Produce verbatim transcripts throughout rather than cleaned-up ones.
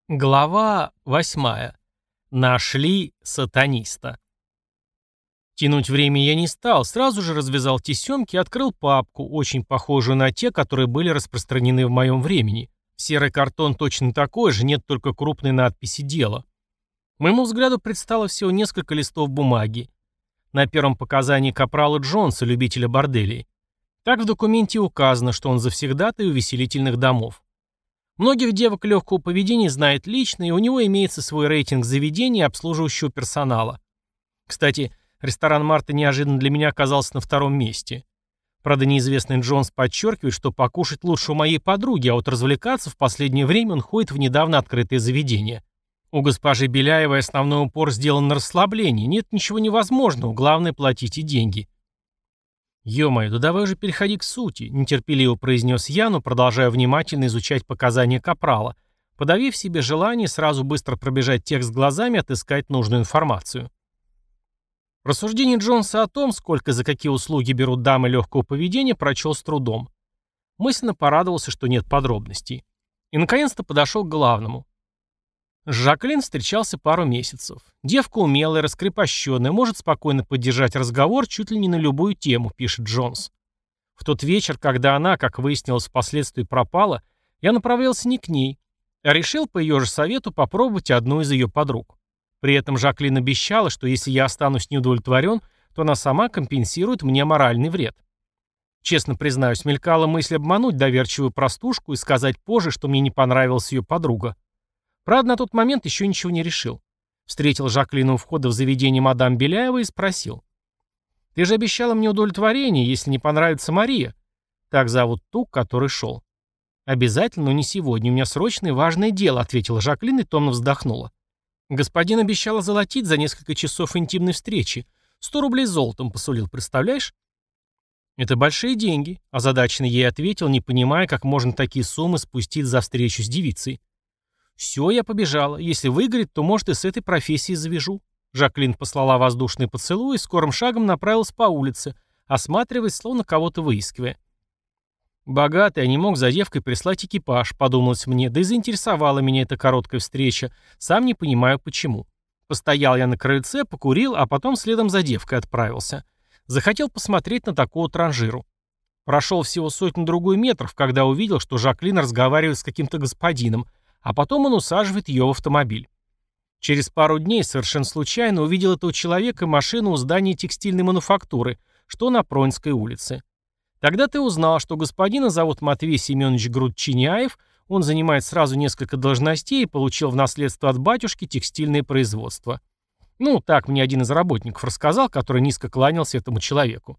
Глава восьмая. Нашли сатаниста. Тянуть время я не стал, сразу же развязал тесемки и открыл папку, очень похожую на те, которые были распространены в моем времени. Серый картон точно такой же, нет только крупной надписи «Дело». Моему взгляду предстало всего несколько листов бумаги. На первом показании капрала Джонса, любителя борделей. Так в документе указано, что он завсегдатай увеселительных домов. Многих девок легкого поведения знает лично, и у него имеется свой рейтинг заведений и обслуживающего персонала. Кстати, ресторан Марта неожиданно для меня оказался на втором месте. Правда, неизвестный Джонс подчеркивает, что покушать лучше у моей подруги, а вот развлекаться в последнее время он ходит в недавно открытое заведение. У госпожи Беляевой основной упор сделан на расслаблении, нет ничего невозможного, главное платите деньги. «Ё-моё, да давай уже переходи к сути», — нетерпеливо произнес я, но продолжая внимательно изучать показания капрала, подавив себе желание сразу быстро пробежать текст глазами и отыскать нужную информацию. Рассуждение Джонса о том, сколько за какие услуги берут дамы легкого поведения, прочел с трудом. Мысленно порадовался, что нет подробностей. И, наконец-то, подошел к главному. С Жаклин встречался пару месяцев. Девка умелая, раскрепощенная, может спокойно поддержать разговор чуть ли не на любую тему, пишет Джонс. В тот вечер, когда она, как выяснилось, впоследствии пропала, я направлялся не к ней, а решил по ее же совету попробовать одну из ее подруг. При этом Жаклин обещала, что если я останусь неудовлетворен, то она сама компенсирует мне моральный вред. Честно признаюсь, мелькала мысль обмануть доверчивую простушку и сказать позже, что мне не понравилась ее подруга. Правда, на тот момент еще ничего не решил. Встретил Жаклина у входа в заведение мадам Беляева и спросил. «Ты же обещала мне удовлетворение, если не понравится Мария». Так зовут ту, который шел. «Обязательно, но не сегодня. У меня срочное и важное дело», — ответила Жаклин и томно вздохнула. «Господин обещал золотить за несколько часов интимной встречи. Сто рублей золотом посулил, представляешь?» «Это большие деньги», — озадаченно ей ответил, не понимая, как можно такие суммы спустить за встречу с девицей. «Все, я побежала. Если выгорит, то, может, и с этой профессией завяжу». Жаклин послала воздушный поцелуй и скорым шагом направилась по улице, осматриваясь, словно кого-то выискивая. «Богатый, а не мог за девкой прислать экипаж», — подумалось мне, да и заинтересовала меня эта короткая встреча, сам не понимаю почему. Постоял я на крыльце, покурил, а потом следом за девкой отправился. Захотел посмотреть на такого транжиру. Прошел всего сотню-другую метров, когда увидел, что Жаклин разговаривает с каким-то господином, а потом он усаживает ее в автомобиль. Через пару дней совершенно случайно увидел этого человека и машину у здания текстильной мануфактуры, что на Пронской улице. Тогда ты узнал, что господина зовут Матвей Семенович Грудчиняев, он занимает сразу несколько должностей и получил в наследство от батюшки текстильное производство. Ну, так мне один из работников рассказал, который низко кланялся этому человеку.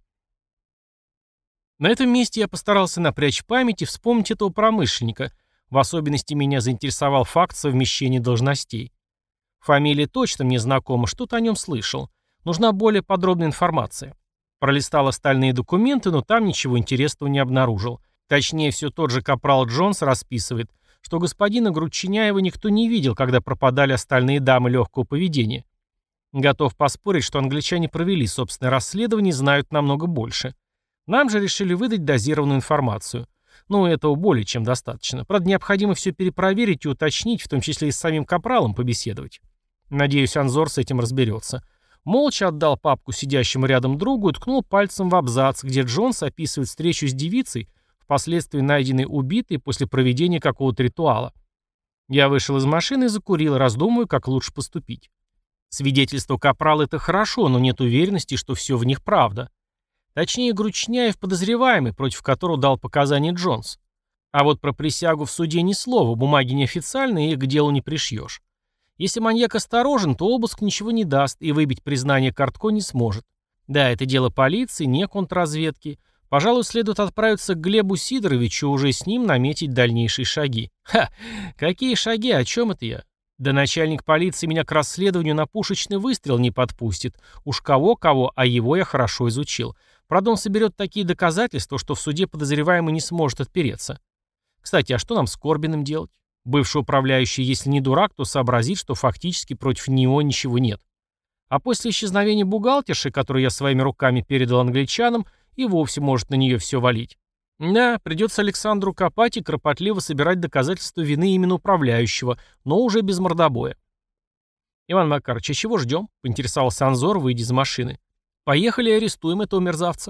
На этом месте я постарался напрячь память и вспомнить этого промышленника. В особенности меня заинтересовал факт совмещения должностей. Фамилия точно мне знакома, что-то о нем слышал. Нужна более подробная информация. Пролистал остальные документы, но там ничего интересного не обнаружил. Точнее, все тот же капрал Джонс расписывает, что господина Грудчиняева никто не видел, когда пропадали остальные дамы легкого поведения. Готов поспорить, что англичане провели собственное расследование и знают намного больше. Нам же решили выдать дозированную информацию. Ну, этого более чем достаточно. Правда, необходимо все перепроверить и уточнить, в том числе и с самим капралом побеседовать. Надеюсь, Анзор с этим разберется. Молча отдал папку сидящему рядом другу и ткнул пальцем в абзац, где Джонс описывает встречу с девицей, впоследствии найденной убитой после проведения какого-то ритуала. Я вышел из машины и закурил, раздумывая, как лучше поступить. Свидетельство капрала — это хорошо, но нет уверенности, что все в них правда. Точнее, Грудчиняев подозреваемый, против которого дал показания Джонс. А вот про присягу в суде ни слова, бумаги неофициальные, их к делу не пришьешь. Если маньяк осторожен, то обыск ничего не даст и выбить признание Картко не сможет. Да, это дело полиции, не контрразведки. Пожалуй, следует отправиться к Глебу Сидоровичу, уже с ним наметить дальнейшие шаги. Ха! Какие шаги? О чем это я? Да начальник полиции меня к расследованию на пушечный выстрел не подпустит. Уж кого-кого, а его я хорошо изучил. Правда, он соберет такие доказательства, что в суде подозреваемый не сможет отпереться. Кстати, а что нам с Корбиным делать? Бывший управляющий, если не дурак, то сообразит, что фактически против него ничего нет. А после исчезновения бухгалтерши, которую я своими руками передал англичанам, и вовсе может на нее все валить. Да, придется Александру копать и кропотливо собирать доказательства вины именно управляющего, но уже без мордобоя. «Иван Макарович, а чего ждем?» — поинтересовался Анзор, выйдя из машины. «Поехали, арестуем этого мерзавца».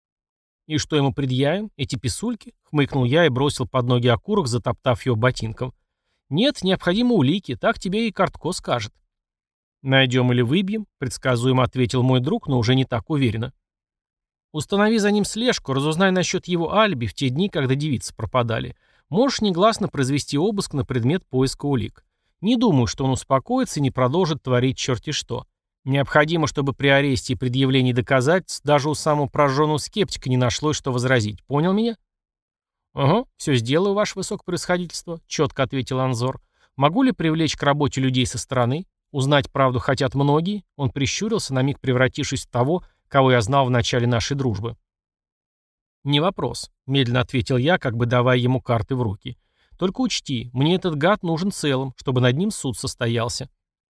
«И что ему предъявим? Эти писульки?» — хмыкнул я и бросил под ноги окурок, затоптав его ботинком. «Нет, необходимы улики, так тебе и Картко скажет». «Найдем или выбьем», — предсказуемо ответил мой друг, но уже не так уверенно. «Установи за ним слежку, разузнай насчет его алиби в те дни, когда девицы пропадали. Можешь негласно произвести обыск на предмет поиска улик. Не думаю, что он успокоится и не продолжит творить черти что. Необходимо, чтобы при аресте и предъявлении доказательств даже у самого прожженного скептика не нашлось, что возразить. Понял меня?» «Ага, все сделаю, ваше высокопревосходительство», — четко ответил Анзор. «Могу ли привлечь к работе людей со стороны? Узнать правду хотят многие». Он прищурился, на миг превратившись в того, кого я знал в начале нашей дружбы. «Не вопрос», — медленно ответил я, как бы давая ему карты в руки. «Только учти, мне этот гад нужен целым, чтобы над ним суд состоялся».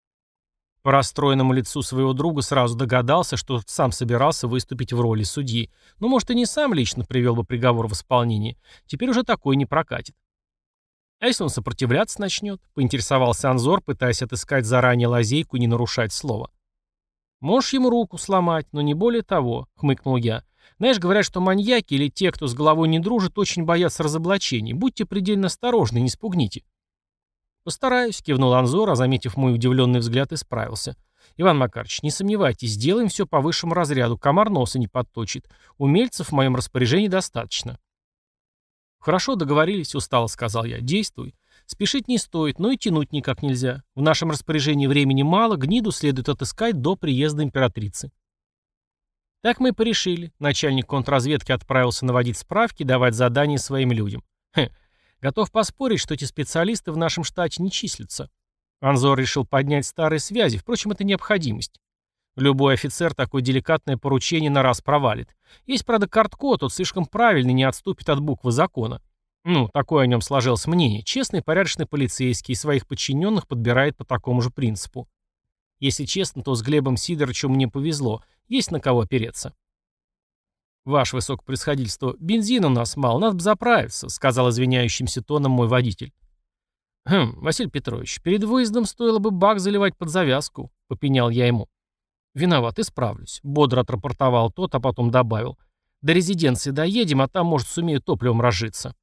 По расстроенному лицу своего друга сразу догадался, что тот сам собирался выступить в роли судьи. Ну, может, и не сам лично привел бы приговор в исполнение. Теперь уже такой не прокатит. «А если он сопротивляться начнет?» — поинтересовался Анзор, пытаясь отыскать заранее лазейку и не нарушать слово. «Можешь ему руку сломать, но не более того», — хмыкнул я. «Знаешь, говорят, что маньяки или те, кто с головой не дружит, очень боятся разоблачений. Будьте предельно осторожны, не спугните». «Постараюсь», — кивнул Анзор, а, заметив мой удивленный взгляд, исправился. «Иван Макарович, не сомневайтесь, сделаем все по высшему разряду, комар носа не подточит. Умельцев в моем распоряжении достаточно». «Хорошо, договорились», — устало сказал я. «Действуй. Спешить не стоит, но и тянуть никак нельзя. В нашем распоряжении времени мало, гниду следует отыскать до приезда императрицы». Так мы и порешили. Начальник контрразведки отправился наводить справки, давать задания своим людям. Хм, готов поспорить, что эти специалисты в нашем штате не числятся. Анзор решил поднять старые связи, впрочем, это необходимость. Любой офицер такое деликатное поручение на раз провалит. Есть, правда, Картко, тот слишком правильный, не отступит от буквы закона. Ну, такое о нем сложилось мнение. Честный, порядочный полицейский, и своих подчиненных подбирает по такому же принципу. Если честно, то с Глебом Сидоровичем мне повезло. Есть на кого опереться. «Ваше высокопревосходительство, бензина у нас мало, надо бы заправиться», — сказал извиняющимся тоном мой водитель. «Хм, Василий Петрович, перед выездом стоило бы бак заливать под завязку», — попенял я ему. «Виноват, исправлюсь», — бодро отрапортовал тот, а потом добавил. «До резиденции доедем, а там, может, сумею топливом разжиться».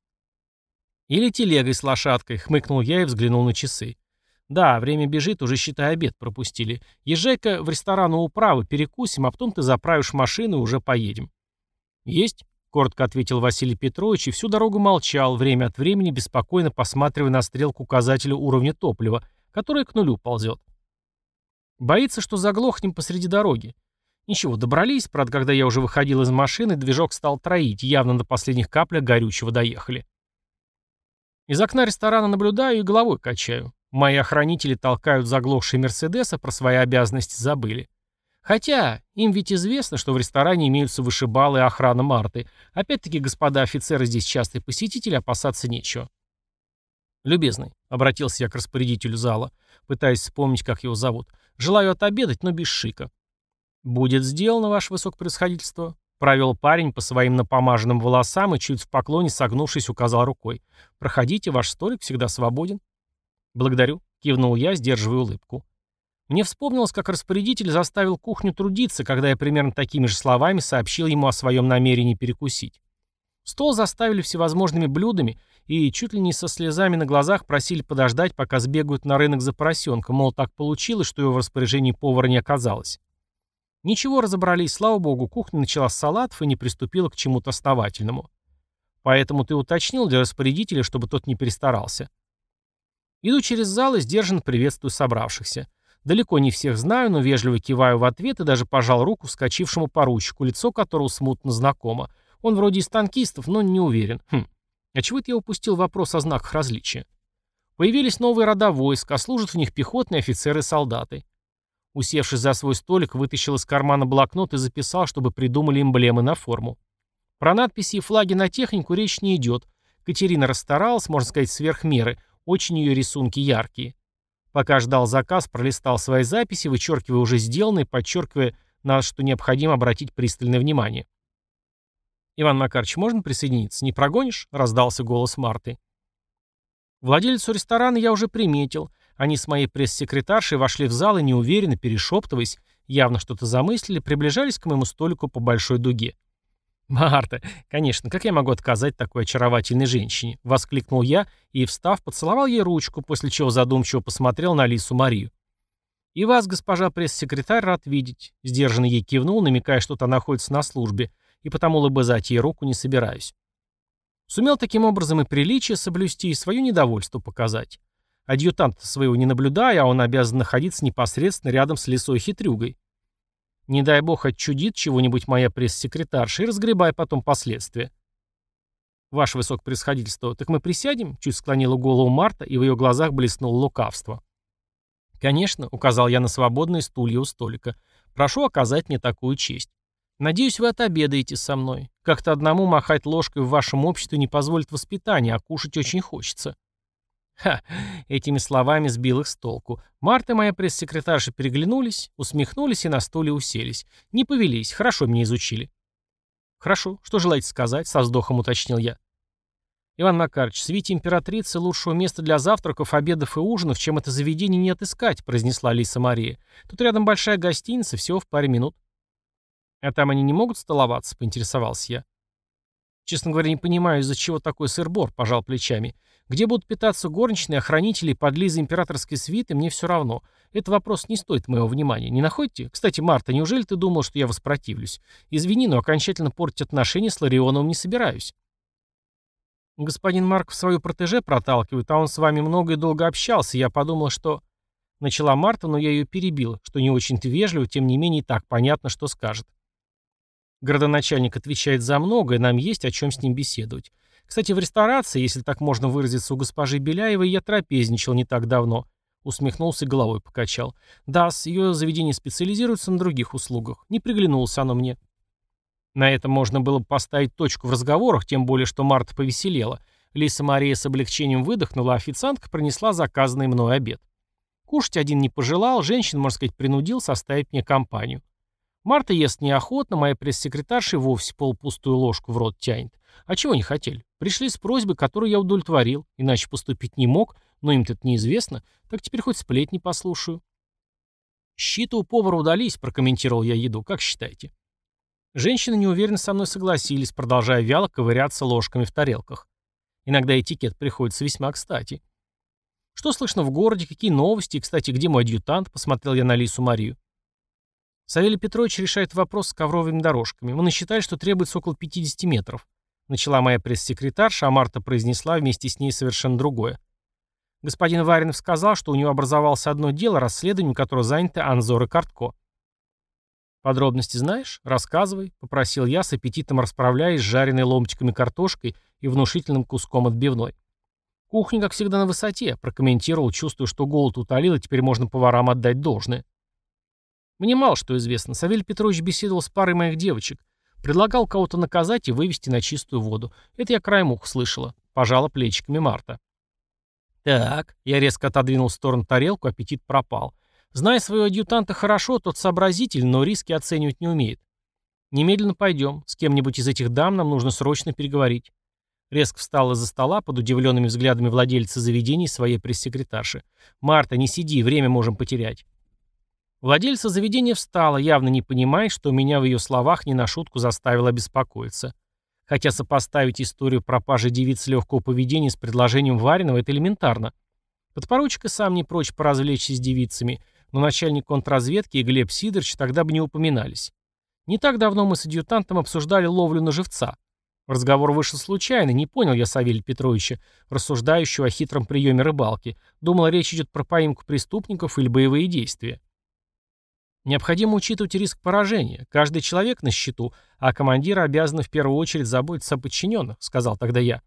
«Или телегой с лошадкой», — хмыкнул я и взглянул на часы. «Да, время бежит, уже, считай, обед пропустили. Езжай-ка в ресторан у управы, перекусим, а потом ты заправишь машину и уже поедем». «Есть», — коротко ответил Василий Петрович и всю дорогу молчал, время от времени беспокойно посматривая на стрелку указателя уровня топлива, которая к нулю ползет. Боится, что заглохнем посреди дороги. Ничего, добрались, правда, когда я уже выходил из машины, движок стал троить, явно до последних каплях горючего доехали. Из окна ресторана наблюдаю и головой качаю. Мои охранители толкают заглохшие «Мерседес», а про свои обязанности забыли. Хотя, им ведь известно, что в ресторане имеются вышибалы и охрана Марты. Опять-таки, господа офицеры здесь частые посетители, опасаться нечего. «Любезный», — обратился я к распорядителю зала, пытаясь вспомнить, как его зовут, — «желаю отобедать, но без шика». «Будет сделано, ваше высокопревосходительство», — провел парень по своим напомаженным волосам и, чуть в поклоне согнувшись, указал рукой. «Проходите, ваш столик всегда свободен». «Благодарю», — кивнул я, сдерживая улыбку. Мне вспомнилось, как распорядитель заставил кухню трудиться, когда я примерно такими же словами сообщил ему о своем намерении перекусить. Стол заставили всевозможными блюдами и чуть ли не со слезами на глазах просили подождать, пока сбегают на рынок за поросенком, мол, так получилось, что его в распоряжении повара не оказалось. Ничего, разобрались, слава богу, кухня начала с салатов и не приступила к чему-то основательному. Поэтому ты уточнил для распорядителя, чтобы тот не перестарался. Иду через зал и сдержанно приветствую собравшихся. Далеко не всех знаю, но вежливо киваю в ответ и даже пожал руку вскочившему поручику, лицо которого смутно знакомо. Он вроде из танкистов, но не уверен. Хм, а чего это я упустил вопрос о знаках различия? Появились новые рода войск, а служат в них пехотные офицеры и солдаты. Усевшись за свой столик, вытащил из кармана блокнот и записал, чтобы придумали эмблемы на форму. Про надписи и флаги на технику речь не идет. Катерина расстаралась, можно сказать, сверх меры. Очень ее рисунки яркие. Пока ждал заказ, пролистал свои записи, вычеркивая уже сделанные, подчеркивая, на что необходимо обратить пристальное внимание. «Иван Макарович, можно присоединиться? Не прогонишь?» — раздался голос Марты. Владелицу ресторана я уже приметил. Они с моей пресс-секретаршей вошли в зал и, неуверенно перешептываясь, явно что-то замыслили, приближались к моему столику по большой дуге. «Марта, конечно, как я могу отказать такой очаровательной женщине?» — воскликнул я и, встав, поцеловал ей ручку, после чего задумчиво посмотрел на Лису Марию. «И вас, госпожа пресс-секретарь, рад видеть», — сдержанно ей кивнул, намекая, что та находится на службе, и потому лобызать ей руку не собираюсь. Сумел таким образом и приличие соблюсти, и свое недовольство показать. Адъютанта своего не наблюдая, а он обязан находиться непосредственно рядом с лисой хитрюгой. Не дай бог отчудит чего-нибудь моя пресс-секретарша и разгребай потом последствия. «Ваше высокопревосходительство, так мы присядем?» — чуть склонила голову Марта, и в ее глазах блеснуло лукавство. «Конечно», — указал я на свободные стулья у столика. «Прошу оказать мне такую честь. Надеюсь, вы отобедаете со мной. Как-то одному махать ложкой в вашем обществе не позволит воспитание, а кушать очень хочется». Ха, этими словами сбил их с толку. Марта и моя пресс-секретарша переглянулись, усмехнулись и на стуле уселись. Не повелись, хорошо меня изучили. «Хорошо, что желаете сказать?» — со вздохом уточнил я. «Иван Макарович, в свите императрицы лучшего места для завтраков, обедов и ужинов, чем это заведение, не отыскать», — произнесла Лиса Мария. «Тут рядом большая гостиница, всего в паре минут». «А там они не могут столоваться?» — поинтересовался я. «Честно говоря, не понимаю, из-за чего такой сыр-бор», — пожал плечами. «Где будут питаться горничные, охранители и подлизы императорской свиты, мне все равно. Этот вопрос не стоит моего внимания. Не находите? Кстати, Марта, неужели ты думал, что я воспротивлюсь? Извини, но окончательно портить отношения с Ларионовым не собираюсь». «Господин Марков свою протеже проталкивает, а он с вами много и долго общался. Я подумал, что...» Начала Марта, но я ее перебил, что не очень-то вежливо, тем не менее и так понятно, что скажет. Городоначальник отвечает за многое, нам есть о чем с ним беседовать. Кстати, в ресторации, если так можно выразиться, у госпожи Беляевой я трапезничал не так давно. Усмехнулся и головой покачал. Да, с ее заведение специализируется на других услугах. Не приглянулось оно мне. На этом можно было бы поставить точку в разговорах, тем более, что Марта повеселела. Лиса Мария с облегчением выдохнула, а официантка принесла заказанный мной обед. Кушать один не пожелал, женщин, можно сказать, принудил составить мне компанию. Марта ест неохотно, моя пресс-секретарша вовсе полупустую ложку в рот тянет. А чего не хотели? Пришли с просьбой, которую я удовлетворил, иначе поступить не мог, но им-то это неизвестно, так теперь хоть сплетни послушаю. «Щи-то у повара удались», — прокомментировал я еду, как считаете? Женщины неуверенно со мной согласились, продолжая вяло ковыряться ложками в тарелках. Иногда этикет приходится весьма кстати. «Что слышно в городе, какие новости, и, кстати, где мой адъютант?» — посмотрел я на Лису Марию. Савелий Петрович решает вопрос с ковровыми дорожками. Мы насчитали, что требуется около пятидесяти метров. Начала моя пресс-секретарша, а Марта произнесла вместе с ней совершенно другое. Господин Варинов сказал, что у него образовалось одно дело, расследованием которого заняты Анзор и Картко. «Подробности знаешь? Рассказывай», — попросил я, с аппетитом расправляясь с жареной ломтиками картошкой и внушительным куском отбивной. «Кухня, как всегда, на высоте», — прокомментировал, чувствуя, что голод утолил, и теперь можно поварам отдать должное. Мне мало что известно. Савелий Петрович беседовал с парой моих девочек. Предлагал кого-то наказать и вывести на чистую воду. Это я краем уха слышала. Пожала плечиками Марта. Так, я резко отодвинул в сторону тарелку, аппетит пропал. Зная своего адъютанта хорошо, тот сообразитель, но риски оценивать не умеет. Немедленно пойдем. С кем-нибудь из этих дам нам нужно срочно переговорить. Резко встал из-за стола под удивленными взглядами владельца заведения и своей пресс-секретарши. «Марта, не сиди, время можем потерять». Владельца заведения встала, явно не понимая, что меня в ее словах не на шутку заставило беспокоиться. Хотя сопоставить историю пропажи девицы легкого поведения с предложением Вариного — это элементарно. Подпоручик и сам не прочь поразвлечься с девицами, но начальник контрразведки и Глеб Сидорович тогда бы не упоминались. Не так давно мы с адъютантом обсуждали ловлю на живца. Разговор вышел случайно, не понял я Савелия Петровича, рассуждающего о хитром приеме рыбалки. Думал, речь идет про поимку преступников или боевые действия. Необходимо учитывать риск поражения. Каждый человек на счету, а командиры обязаны в первую очередь заботиться о подчиненных, сказал тогда я.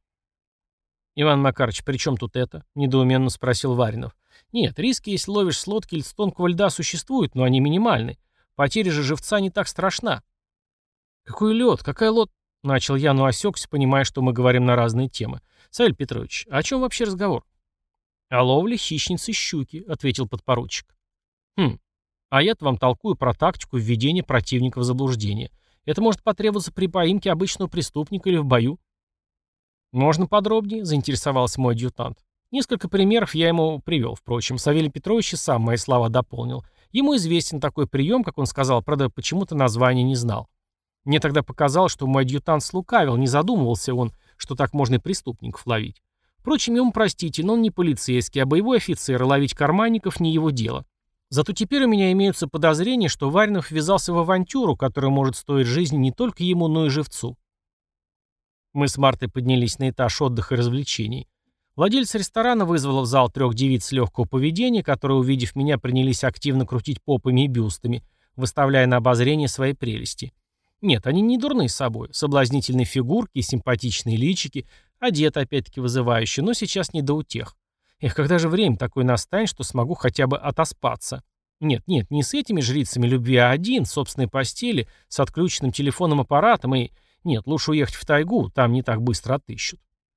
«Иван Макарович, при чем тут это?» — недоуменно спросил Варинов. «Нет, риски, если ловишь с лодки или с тонкого льда, существуют, но они минимальны. Потеря же живца не так страшна». «Какой лед? Какая лод...» — начал я, но осекся, понимая, что мы говорим на разные темы. «Савелий Петрович, о чем вообще разговор?» «О ловле хищницы щуки», — ответил подпоручик. «Хм. А я-то вам толкую про тактику введения противника в заблуждение. Это может потребоваться при поимке обычного преступника или в бою. «Можно подробнее?» — заинтересовался мой адъютант. Несколько примеров я ему привел, впрочем. Савелий Петрович и сам мои слова дополнил. Ему известен такой прием, как он сказал, правда, почему-то название не знал. Мне тогда показалось, что мой адъютант слукавил, не задумывался он, что так можно и преступников ловить. Впрочем, ему простительно, он не полицейский, а боевой офицер, и ловить карманников не его дело. Зато теперь у меня имеются подозрения, что Варинов ввязался в авантюру, которая может стоить жизни не только ему, но и живцу. Мы с Мартой поднялись на этаж отдыха и развлечений. Владелец ресторана вызвала в зал трех девиц легкого поведения, которые, увидев меня, принялись активно крутить попами и бюстами, выставляя на обозрение свои прелести. Нет, они не дурны собой, соблазнительные фигурки и симпатичные личики, одеты опять-таки вызывающе, но сейчас не до утех. Эх, когда же время такое настанет, что смогу хотя бы отоспаться? Нет, нет, не с этими жрицами любви, а один, в собственной постели, с отключенным телефонным аппаратом и... Нет, лучше уехать в тайгу, там не так быстро отыщут.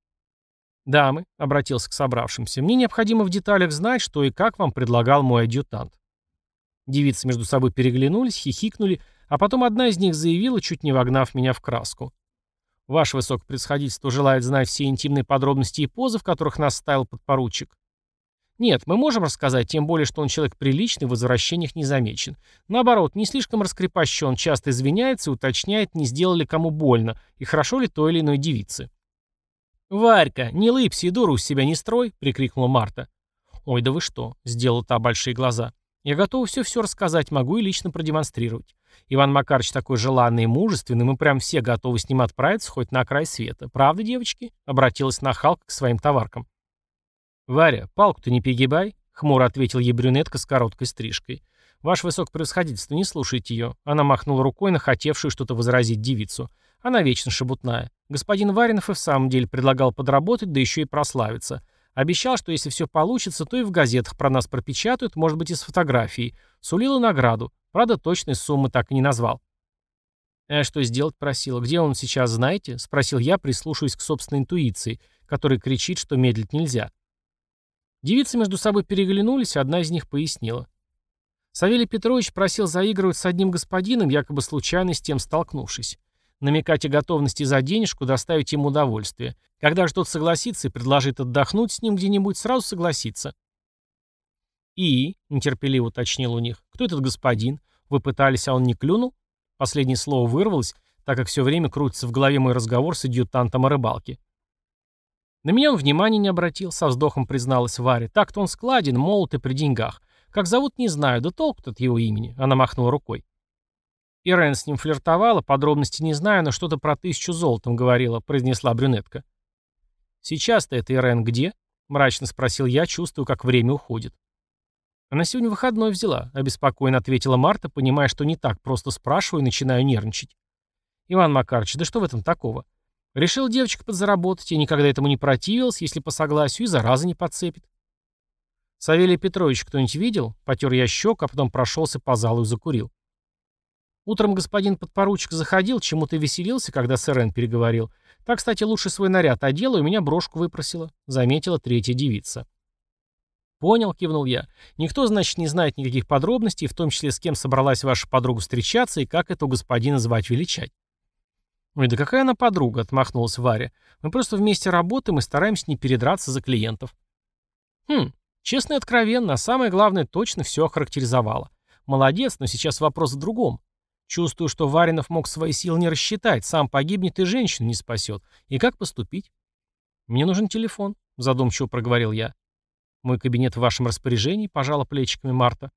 «Дамы», — обратился к собравшимся, — «мне необходимо в деталях знать, что и как вам предлагал мой адъютант». Девицы между собой переглянулись, хихикнули, а потом одна из них заявила, чуть не вогнав меня в краску. «Ваше высокопревосходительство желает знать все интимные подробности и позы, в которых нас ставил подпоручик?» «Нет, мы можем рассказать, тем более, что он человек приличный, в возвращениях не замечен. Наоборот, не слишком раскрепощен, часто извиняется и уточняет, не сделали кому больно, и хорошо ли той или иной девице». «Варька, не лыбся и дуру с себя не строй!» — прикрикнула Марта. «Ой, да вы что!» — сделала та большие глаза. «Я готова все-все рассказать, могу и лично продемонстрировать. Иван Макарович такой желанный и мужественный, мы прям все готовы с ним отправиться хоть на край света. Правда, девочки?» — обратилась нахалка к своим товаркам. «Варя, палку-то не перегибай», — хмуро ответил ей брюнетка с короткой стрижкой. «Ваше высокопревосходительство, не слушайте ее». Она махнула рукой на хотевшую что-то возразить девицу. Она вечно шебутная. Господин Варинов и в самом деле предлагал подработать, да еще и прославиться. Обещал, что если все получится, то и в газетах про нас пропечатают, может быть и с фотографией. Сулил и награду. Правда, точной суммы так и не назвал. «А что сделать?» — просила. «Где он сейчас, знаете?» — спросил я, прислушиваясь к собственной интуиции, которая кричит, что медлить нельзя. Девицы между собой переглянулись, одна из них пояснила. Савелий Петрович просил заигрывать с одним господином, якобы случайно с тем столкнувшись. Намекать о готовности за денежку доставить ему удовольствие. Когда же тот согласится и предложит отдохнуть с ним где-нибудь, сразу согласится. «И?» — нетерпеливо уточнил у них. «Кто этот господин? Вы пытались, а он не клюнул?» Последнее слово вырвалось, так как все время крутится в голове мой разговор с адъютантом о рыбалке. На меня он внимания не обратил, со вздохом призналась Варя. Так-то он складен, молод и при деньгах. Как зовут, не знаю, да толку-то от его имени. Она махнула рукой. Ирен с ним флиртовала, подробности не знаю, но что-то про тысячу золотом говорила, произнесла брюнетка. «Сейчас-то это Ирен где?» — мрачно спросил я, чувствую, как время уходит. «Она сегодня выходной взяла», — обеспокоенно ответила Марта, понимая, что не так просто спрашиваю и начинаю нервничать. «Иван Макарович, да что в этом такого? Решил девочка подзаработать, и никогда этому не противилась, если по согласию, и зараза не подцепит». «Савелий Петрович кто-нибудь видел?» — потер я щеку, а потом прошелся по залу и закурил. Утром господин подпоручик заходил, чему-то веселился, когда с Ирен переговорил. Так, кстати, лучше свой наряд одела и у меня брошку выпросила, заметила третья девица. «Понял», — кивнул я. «Никто, значит, не знает никаких подробностей, в том числе с кем собралась ваша подруга встречаться и как этого господина звать-величать». «Ой, да какая она подруга», — отмахнулась Варя. «Мы просто вместе работаем и стараемся не передраться за клиентов». «Хм, честно и откровенно, а самое главное, точно все охарактеризовала. Молодец, но сейчас вопрос в другом. Чувствую, что Варинов мог свои силы не рассчитать, сам погибнет и женщину не спасет. И как поступить?» «Мне нужен телефон», — задумчиво проговорил я. «Мой кабинет в вашем распоряжении», — пожала плечиками Марта.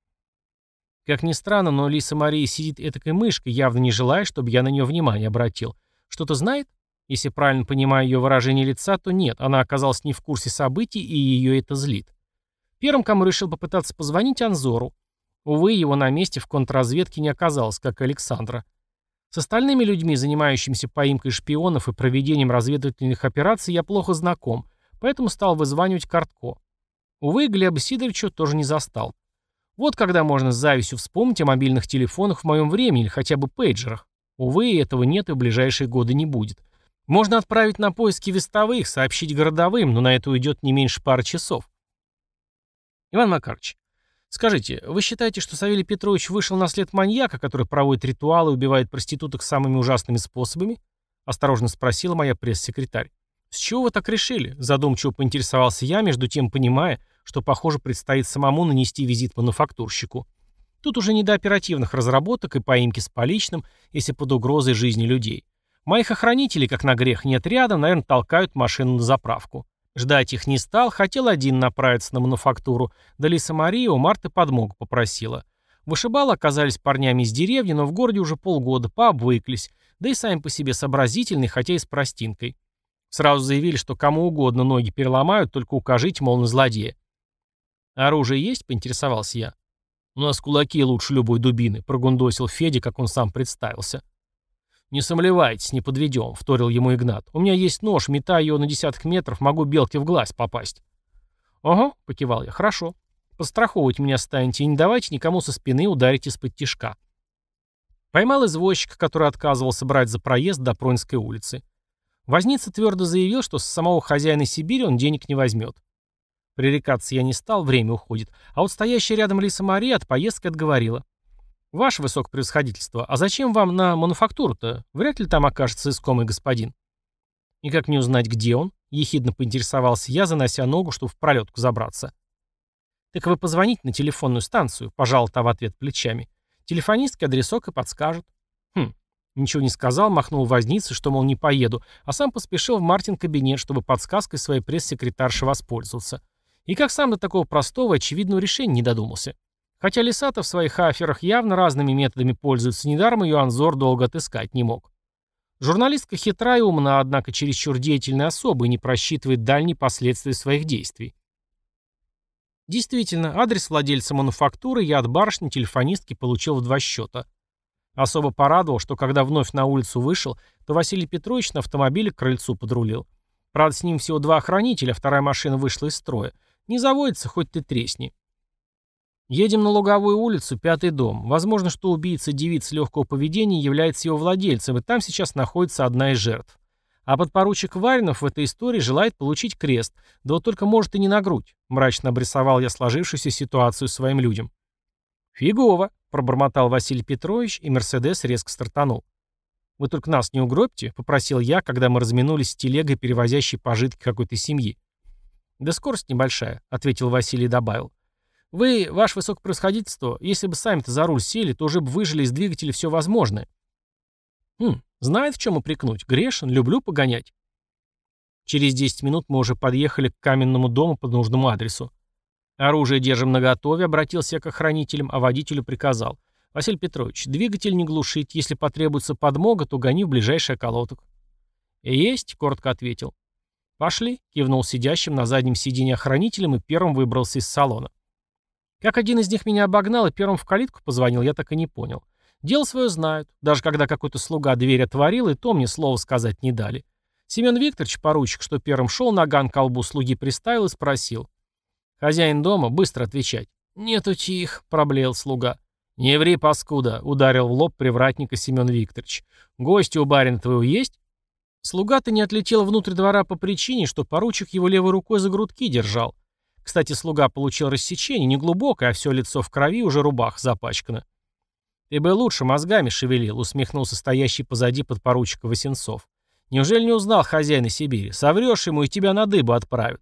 Как ни странно, но Лиса Мария сидит этакой мышкой, явно не желая, чтобы я на нее внимание обратил. Что-то знает? Если правильно понимаю ее выражение лица, то нет, она оказалась не в курсе событий, и ее это злит. Первым, кому решил попытаться позвонить, Анзору. Увы, его на месте в контрразведке не оказалось, как и Александра. С остальными людьми, занимающимися поимкой шпионов и проведением разведывательных операций, я плохо знаком, поэтому стал вызванивать Картко. Увы, Глеба Сидоровича тоже не застал. Вот когда можно с завистью вспомнить о мобильных телефонах в моем времени или хотя бы пейджерах. Увы, этого нет и в ближайшие годы не будет. Можно отправить на поиски вестовых, сообщить городовым, но на это уйдет не меньше пары часов. Иван Макарович, Скажите, вы считаете, что Савелий Петрович вышел на след маньяка, который проводит ритуалы и убивает проституток самыми ужасными способами? Осторожно спросила моя пресс-секретарь. С чего вы так решили? Задумчиво поинтересовался я, между тем понимая, что, похоже, предстоит самому нанести визит мануфактурщику. Тут уже не до оперативных разработок и поимки с поличным, если под угрозой жизни людей. Моих охранителей, как на грех нет рядом, наверное, толкают машину на заправку. Ждать их не стал, хотел один направиться на мануфактуру, да Лиса Мария у Марты подмогу попросила. Вышибалы оказались парнями из деревни, но в городе уже полгода, пообвыклись, да и сами по себе сообразительные, хотя и с простинкой. Сразу заявили, что кому угодно ноги переломают, только укажите, мол, на злодея. «Оружие есть?» — поинтересовался я. «У нас кулаки лучше любой дубины», — прогундосил Федя, как он сам представился. «Не сомневайтесь, не подведем», — вторил ему Игнат. «У меня есть нож, метая его на десяток метров, могу белке в глаз попасть». «Ого», — покивал я, — «хорошо. Подстраховывать меня станете и не давайте никому со спины ударить из-под тишка». Поймал извозчика, который отказывался брать за проезд до Пронской улицы. Возница твердо заявил, что с самого хозяина Сибири он денег не возьмет. Пререкаться я не стал, время уходит, а вот стоящая рядом Лиса Мария от поездки отговорила. «Ваше высокопревосходительство, а зачем вам на мануфактуру-то? Вряд ли там окажется искомый господин». «И как мне узнать, где он?» — ехидно поинтересовался я, занося ногу, чтобы в пролетку забраться. «Так вы позвоните на телефонную станцию», — пожал та в ответ плечами. «Телефонистке адресок и подскажет». «Хм». Ничего не сказал, махнул вознице, что, мол, не поеду, а сам поспешил в Мартин кабинет, чтобы подсказкой своей пресс-секретарши воспользоваться. И как сам до такого простого и очевидного решения не додумался. Хотя Лисата в своих аферах явно разными методами пользуется, недаром ее Анзор долго отыскать не мог. Журналистка хитра и умна, однако чересчур деятельная особа и не просчитывает дальние последствия своих действий. Действительно, адрес владельца мануфактуры я от барышни-телефонистки получил в два счета. Особо порадовал, что когда вновь на улицу вышел, то Василий Петрович на автомобиле к крыльцу подрулил. Правда, с ним всего два охранителя, вторая машина вышла из строя. Не заводится, хоть ты тресни. Едем на Луговую улицу, пятый дом. Возможно, что убийца девиц легкого поведения является его владельцем, и там сейчас находится одна из жертв. А подпоручик Варинов в этой истории желает получить крест, да вот только может и не на грудь. Мрачно обрисовал я сложившуюся ситуацию своим людям. «Фигово», — пробормотал Василий Петрович, и Мерседес резко стартанул. «Вы только нас не угробьте», — попросил я, когда мы разминулись с телегой, перевозящей пожитки какой-то семьи. «Да скорость небольшая», — ответил Василий и добавил. «Вы, ваше высокопревосходительство, если бы сами-то за руль сели, то уже бы выжили из двигателя все возможное». «Хм, знает, в чем упрекнуть. Грешен, люблю погонять». Через десять минут мы уже подъехали к каменному дому по нужному адресу. «Оружие держим наготове», — обратился я к охранителям, а водителю приказал. «Василий Петрович, двигатель не глушить. Если потребуется подмога, то гони в ближайший околоток». «Есть», — коротко ответил. «Пошли», — кивнул сидящим на заднем сиденье охранителем и первым выбрался из салона. Как один из них меня обогнал и первым в калитку позвонил, я так и не понял. Дело свое знают. Даже когда какой-то слуга дверь отворил, и то мне слова сказать не дали. Семен Викторович, поручик, что первым шел, наган к колбу слуги приставил и спросил. «Хозяин дома? Быстро отвечать». «Нету тих», — проблеял слуга. «Не ври, паскуда», — ударил в лоб привратника Семен Викторович. «Гости у барина твоего есть?» Слуга-то не отлетел внутрь двора по причине, что поручик его левой рукой за грудки держал. Кстати, слуга получил рассечение, не глубокое, а все лицо в крови, уже рубаха запачкана. «Ты бы лучше мозгами шевелил», — усмехнулся стоящий позади подпоручика Васенцов. «Неужели не узнал хозяина Сибири? Соврешь ему, и тебя на дыбу отправят».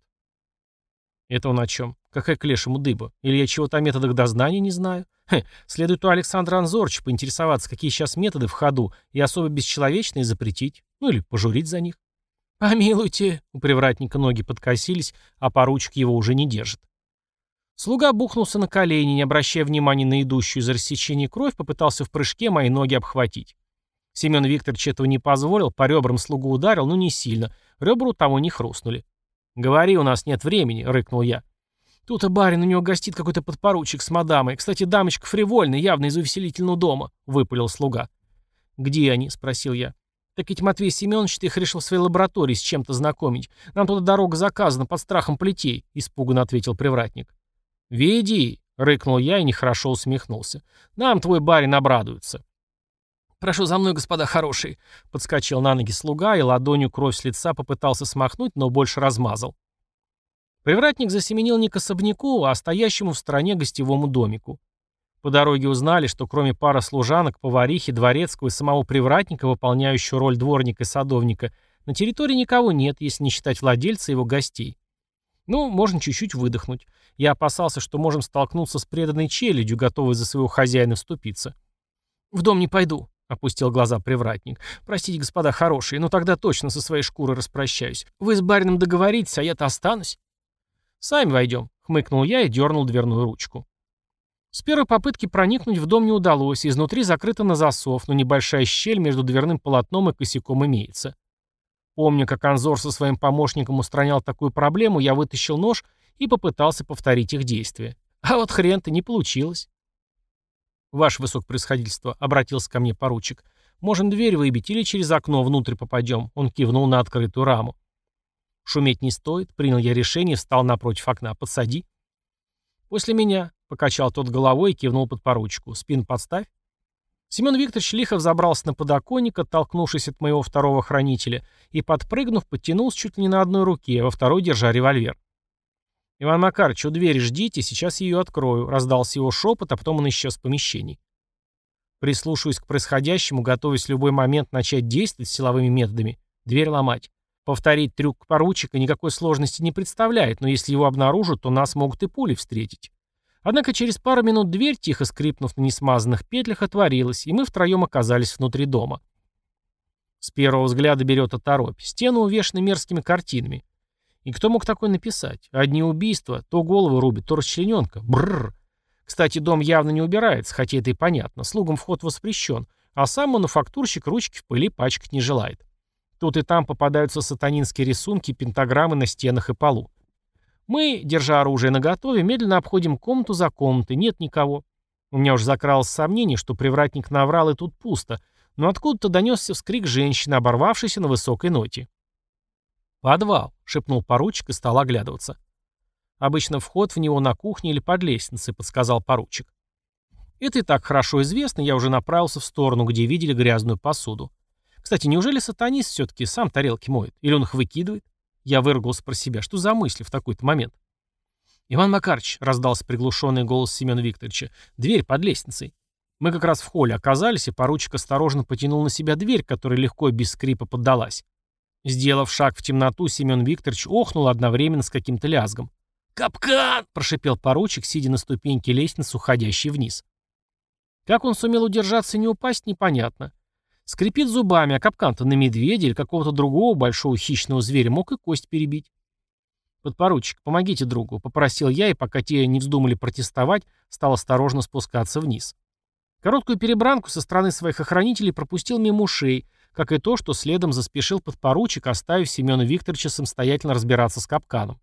«Это он о чем? Какая к лешему дыба? Или я чего-то о методах дознания не знаю? Хе, следует у Александра Анзорча поинтересоваться, какие сейчас методы в ходу, и особо бесчеловечные запретить. Ну или пожурить за них». «Помилуйте», — у привратника ноги подкосились, а поручик его уже не держит. Слуга бухнулся на колени, не обращая внимания на идущую из рассечения кровь, попытался в прыжке мои ноги обхватить. Семен Викторович этого не позволил, по ребрам слугу ударил, но не сильно, ребра у того не хрустнули. «Говори, у нас нет времени», — рыкнул я. «Тут и барин, у него гостит какой-то подпоручик с мадамой. Кстати, дамочка фривольная, явно из увеселительного дома», — выпалил слуга. «Где они?» — спросил я. «Так ведь Матвей Семенович их решил в своей лаборатории с чем-то знакомить. Нам туда дорога заказана под страхом плетей», — испуганно ответил привратник. «Веди», — рыкнул я и нехорошо усмехнулся. «Нам твой барин обрадуется». «Прошу за мной, господа хорошие», — подскочил на ноги слуга и ладонью кровь с лица попытался смахнуть, но больше размазал. Привратник засеменил не к особняку, а стоящему в стороне гостевому домику. По дороге узнали, что кроме пары служанок, поварихи, дворецкого и самого привратника, выполняющего роль дворника и садовника, на территории никого нет, если не считать владельца и его гостей. Ну, можно чуть-чуть выдохнуть. Я опасался, что можем столкнуться с преданной челядью, готовой за своего хозяина вступиться. «В дом не пойду», — опустил глаза привратник. «Простите, господа хорошие, но тогда точно со своей шкурой распрощаюсь. Вы с барином договоритесь, а я-то останусь». «Сами войдем», — хмыкнул я и дернул дверную ручку. С первой попытки проникнуть в дом не удалось, изнутри закрыто на засов, но небольшая щель между дверным полотном и косяком имеется. Помня, как Анзор со своим помощником устранял такую проблему, я вытащил нож и попытался повторить их действия. А вот хрен-то не получилось. «Ваше высокопревосходительство», — обратился ко мне поручик, — «можем дверь выбить или через окно внутрь попадем?» Он кивнул на открытую раму. «Шуметь не стоит», — принял я решение и встал напротив окна. «Подсади». «После меня», — покачал тот головой и кивнул подпоручику. «Спину подставь». Семен Викторович лихо взобрался на подоконник, оттолкнувшись от моего второго хранителя, и, подпрыгнув, подтянулся чуть ли не на одной руке, а во второй держа револьвер. «Иван Макарович, у двери ждите, сейчас ее открою», — раздался его шепот, а потом он исчез в помещении. Прислушиваясь к происходящему, готовясь в любой момент начать действовать силовыми методами, дверь ломать. Повторить трюк поручика никакой сложности не представляет, но если его обнаружат, то нас могут и пулей встретить. Однако через пару минут дверь, тихо скрипнув на несмазанных петлях, отворилась, и мы втроем оказались внутри дома. С первого взгляда берет оторопь. Стены увешаны мерзкими картинами. И кто мог такое написать? Одни убийства, то голову рубит, то расчлененка. Бррр. Кстати, дом явно не убирается, хотя это и понятно. Слугам вход воспрещен, а сам мануфактурщик ручки в пыли пачкать не желает. Тут и там попадаются сатанинские рисунки и пентаграммы на стенах и полу. Мы, держа оружие наготове, медленно обходим комнату за комнатой, нет никого. У меня уж закралось сомнение, что привратник наврал и тут пусто, но откуда-то донесся вскрик женщины, оборвавшейся на высокой ноте. «Подвал», — шепнул поручик и стал оглядываться. «Обычно вход в него на кухне или под лестницей», — подсказал поручик. Это и так хорошо известно, я уже направился в сторону, где видели грязную посуду. Кстати, неужели сатанист все-таки сам тарелки моет? Или он их выкидывает? Я выругался про себя. Что за мысли в такой-то момент? «Иван Макарович», — раздался приглушенный голос Семена Викторовича, — «дверь под лестницей». Мы как раз в холле оказались, и поручик осторожно потянул на себя дверь, которая легко и без скрипа поддалась. Сделав шаг в темноту, Семен Викторович охнул одновременно с каким-то лязгом. «Капкан!» — прошипел поручик, сидя на ступеньке лестницы, уходящей вниз. Как он сумел удержаться и не упасть, непонятно. Скрипит зубами, а капкан-то на медведя или какого-то другого большого хищного зверя мог и кость перебить. «Подпоручик, помогите другу», — попросил я, и пока те не вздумали протестовать, стал осторожно спускаться вниз. Короткую перебранку со стороны своих охранителей пропустил мимо ушей, как и то, что следом заспешил подпоручик, оставив Семена Викторовича самостоятельно разбираться с капканом.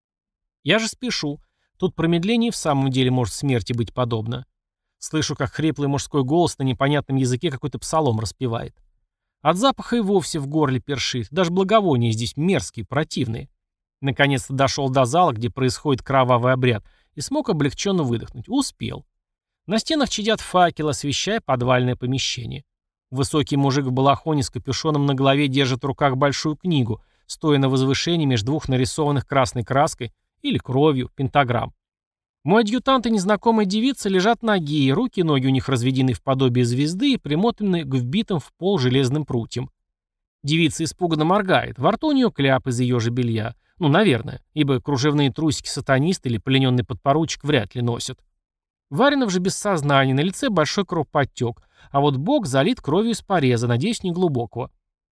Я же спешу. Тут промедление в самом деле может смерти быть подобно. Слышу, как хриплый мужской голос на непонятном языке какой-то псалом распевает. От запаха и вовсе в горле першит, даже благовония здесь мерзкие, противные. Наконец-то дошел до зала, где происходит кровавый обряд, и смог облегченно выдохнуть. Успел. На стенах чадят факелы, освещая подвальное помещение. Высокий мужик в балахоне с капюшоном на голове держит в руках большую книгу, стоя на возвышении между двух нарисованных красной краской или кровью пентаграмм. Мой адъютант и незнакомая девица лежат ноги, руки и ноги у них разведены в подобие звезды и примотаны к вбитым в пол железным прутьям. Девица испуганно моргает, во рту у нее кляп из ее же белья. Ну, наверное, ибо кружевные трусики сатанист или плененный подпоручик вряд ли носят. Варинов же без сознания, на лице большой кровоподтек, а вот бок залит кровью из пореза, надеюсь, неглубокого.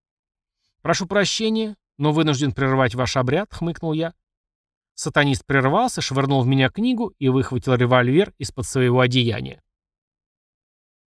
«Прошу прощения, но вынужден прервать ваш обряд», — хмыкнул я. Сатанист прервался, швырнул в меня книгу и выхватил револьвер из-под своего одеяния.